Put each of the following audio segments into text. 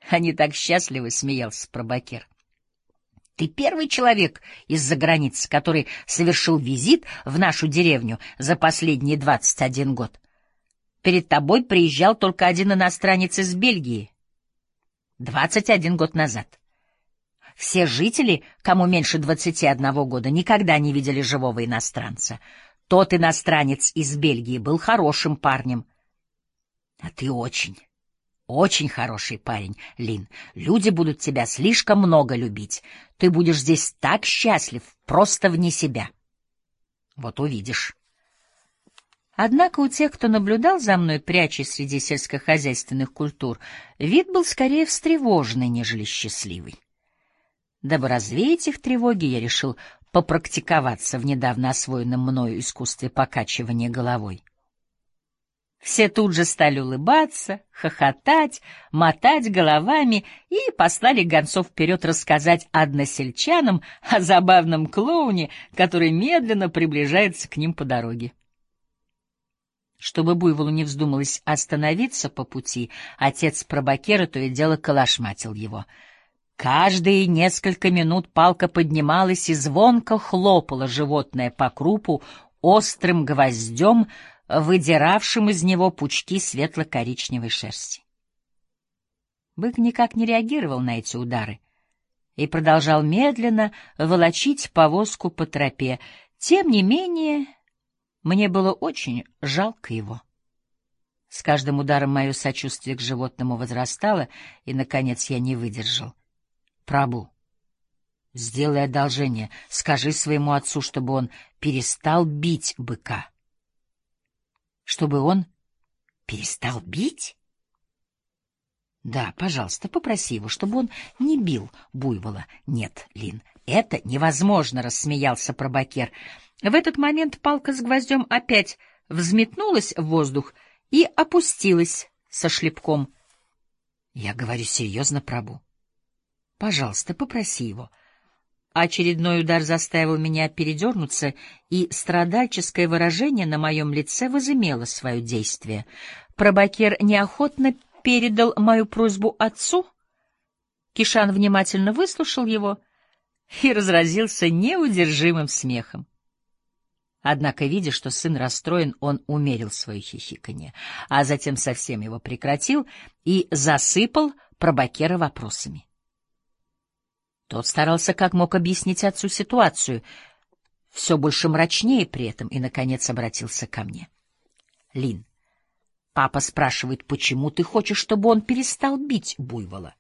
Они так счастливы, — смеялся Пробакер. Ты первый человек из-за границы, который совершил визит в нашу деревню за последние 21 год. Перед тобой приезжал только один иностранец из Бельгии 21 год назад. Все жители, кому меньше 21 года, никогда не видели живого иностранца. Тот иностранец из Бельгии был хорошим парнем. А ты очень хороший парень, Лин. Люди будут тебя слишком много любить. Ты будешь здесь так счастлив, просто вне себя. Вот увидишь. Однако у тех, кто наблюдал за мной, прячась среди сельскохозяйственных культур, вид был скорее встревоженный, нежели счастливый. Дабы развеять их тревоги, я решил попрактиковаться в недавно освоенном мною искусстве покачивания головой. Все тут же стали улыбаться, хохотать, мотать головами и послали гонцов вперед рассказать односельчанам о забавном клоуне, который медленно приближается к ним по дороге. Чтобы буйволу не вздумалось остановиться по пути, отец Пробакера то и дело калашматил его. Каждые несколько минут палка поднималась и звонко хлопала животное по крупу острым гвоздем, выдиравшим из него пучки светло-коричневой шерсти. Бык никак не реагировал на эти удары и продолжал медленно волочить повозку по тропе. Тем не менее, мне было очень жалко его. С каждым ударом мое сочувствие к животному возрастало, и, наконец, я не выдержал. Прабу, сделай одолжение, скажи своему отцу, чтобы он перестал бить быка. Чтобы он перестал бить? Да, пожалуйста, попроси его, чтобы он не бил буйвола. Нет, Лин, это невозможно, — рассмеялся Пробакер. В этот момент палка с гвоздем опять взметнулась в воздух и опустилась со шлепком. Я говорю серьезно, Прабу. Пожалуйста, попроси его. Очередной удар заставил меня передернуться, и страдальческое выражение на моем лице возымело свое действие. Пробакер неохотно передал мою просьбу отцу. Кишан внимательно выслушал его и разразился неудержимым смехом. Однако, видя, что сын расстроен, он умерил свое хихиканье, а затем совсем его прекратил и засыпал Пробакера вопросами. Тот старался как мог объяснить отцу ситуацию, все больше мрачнее при этом, и, наконец, обратился ко мне. — Лин, папа спрашивает, почему ты хочешь, чтобы он перестал бить буйвола?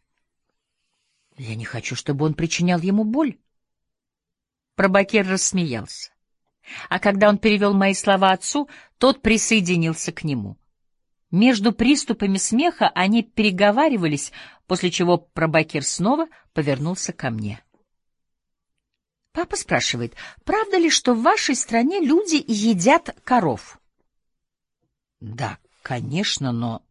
— Я не хочу, чтобы он причинял ему боль. Пробакер рассмеялся. А когда он перевел мои слова отцу, тот присоединился к нему. Между приступами смеха они переговаривались, после чего Пробакер снова повернулся ко мне. — Папа спрашивает, правда ли, что в вашей стране люди едят коров? — Да, конечно, но...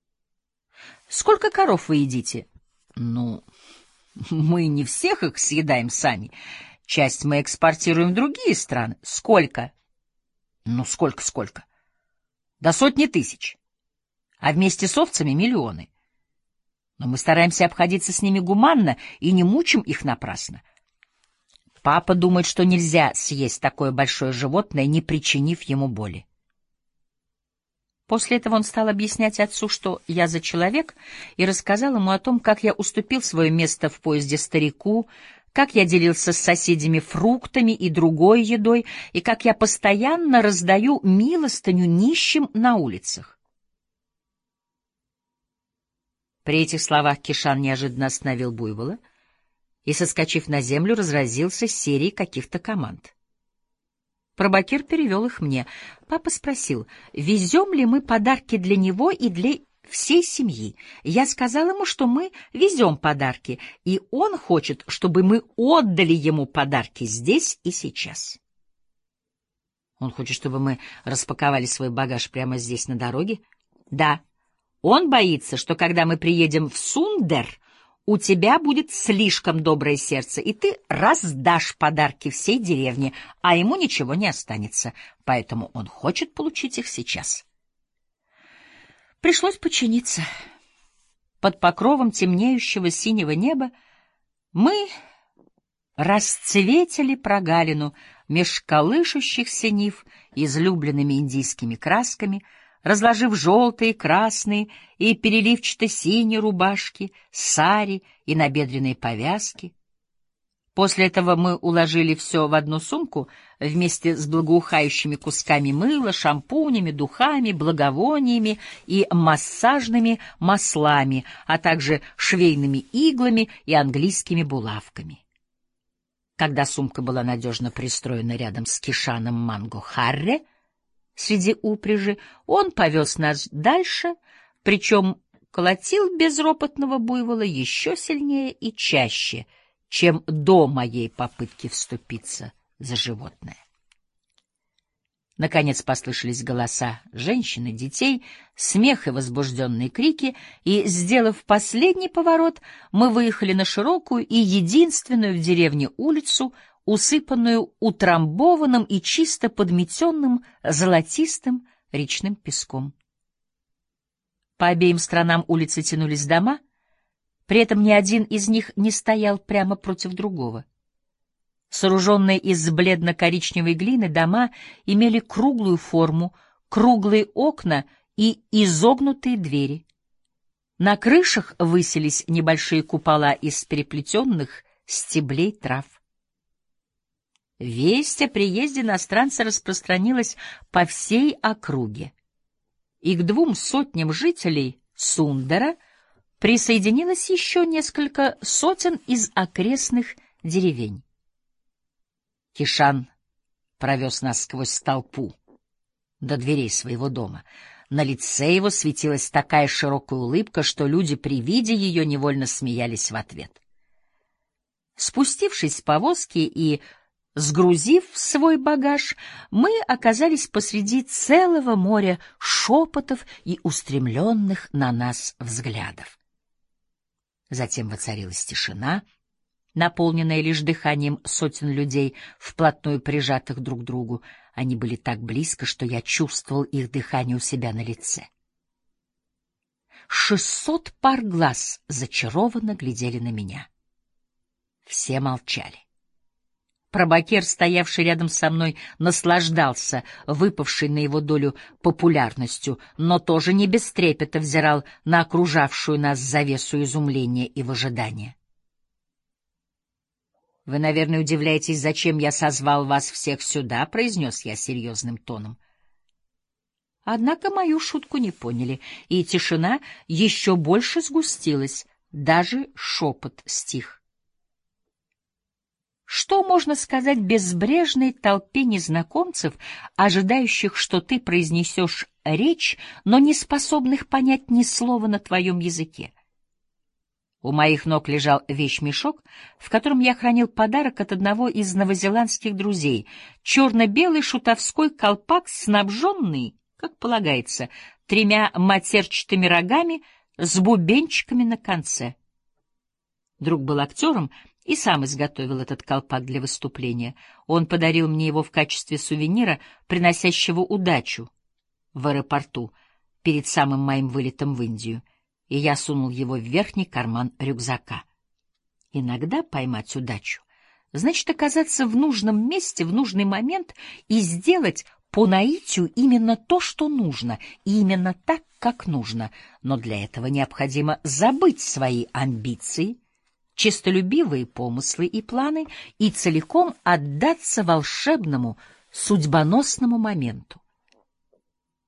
— Сколько коров вы едите? — Ну, мы не всех их съедаем сами. Часть мы экспортируем в другие страны. — Сколько? — Ну, сколько? — До 100 000. А вместе с овцами миллионы. Но мы стараемся обходиться с ними гуманно и не мучим их напрасно. Папа думает, что нельзя съесть такое большое животное, не причинив ему боли. После этого он стал объяснять отцу, что я за человек, и рассказал ему о том, как я уступил свое место в поезде старику, как я делился с соседями фруктами и другой едой, и как я постоянно раздаю милостыню нищим на улицах. При этих словах Кишан неожиданно остановил буйвола и, соскочив на землю, разразился серией каких-то команд. Пробакер перевел их мне. Папа спросил, везем ли мы подарки для него и для всей семьи. Я сказал ему, что мы везем подарки, и он хочет, чтобы мы отдали ему подарки здесь и сейчас. Он хочет, чтобы мы распаковали свой багаж прямо здесь, на дороге? Да. Он боится, что когда мы приедем в Сундер, у тебя будет слишком доброе сердце, и ты раздашь подарки всей деревне, а ему ничего не останется, поэтому он хочет получить их сейчас. Пришлось подчиниться. под покровом темнеющего синего неба, мы расцветили прогалину меж колышущихся нив излюбленными индийскими красками, разложив желтые, красные и переливчато-синие рубашки, сари и набедренные повязки. После этого мы уложили все в одну сумку вместе с благоухающими кусками мыла, шампунями, духами, благовониями и массажными маслами, а также швейными иглами и английскими булавками. Когда сумка была надежно пристроена рядом с Кишаном Манго-Харре среди упряжи, он повез нас дальше, причем колотил безропотного буйвола еще сильнее и чаще, чем до моей попытки вступиться за животное. Наконец послышались голоса женщин и детей, смех и возбужденные крики, и, сделав последний поворот, мы выехали на широкую и единственную в деревне улицу, усыпанную утрамбованным и чисто подметенным золотистым речным песком. По обеим сторонам улицы тянулись дома, при этом ни один из них не стоял прямо против другого. Сооруженные из бледно-коричневой глины дома имели круглую форму, круглые окна и изогнутые двери. На крышах высились небольшие купола из переплетенных стеблей трав. Весть о приезде иностранца распространилась по всей округе, и к 200 жителей Сундара присоединилось еще несколько сотен из окрестных деревень. Кишан провез нас сквозь толпу до дверей своего дома. На лице его светилась такая широкая улыбка, что люди при виде ее невольно смеялись в ответ. Спустившись с повозки и сгрузив свой багаж, мы оказались посреди целого моря шепотов и устремленных на нас взглядов. Затем воцарилась тишина, наполненная лишь дыханием сотен людей, вплотную прижатых друг к другу. Они были так близко, что я чувствовал их дыхание у себя на лице. 600 пар глаз зачарованно глядели на меня. Все молчали. Пробакер, стоявший рядом со мной, наслаждался выпавшей на его долю популярностью, но тоже не без трепета взирал на окружавшую нас завесу изумления и выжидания. — Вы, наверное, удивляетесь, зачем я созвал вас всех сюда, — произнес я серьезным тоном. Однако мою шутку не поняли, и тишина еще больше сгустилась, даже шепот стих. Что можно сказать безбрежной толпе незнакомцев, ожидающих, что ты произнесешь речь, но не способных понять ни слова на твоем языке? У моих ног лежал вещмешок, в котором я хранил подарок от одного из новозеландских друзей — черно-белый шутовской колпак, снабженный, как полагается, 3 матерчатыми рогами с бубенчиками на конце. Друг был актером и сам изготовил этот колпак для выступления. Он подарил мне его в качестве сувенира, приносящего удачу в аэропорту перед самым моим вылетом в Индию, и я сунул его в верхний карман рюкзака. Иногда поймать удачу значит оказаться в нужном месте в нужный момент и сделать по наитию именно то, что нужно, и именно так, как нужно. Но для этого необходимо забыть свои амбиции, честолюбивые помыслы и планы и целиком отдаться волшебному, судьбоносному моменту.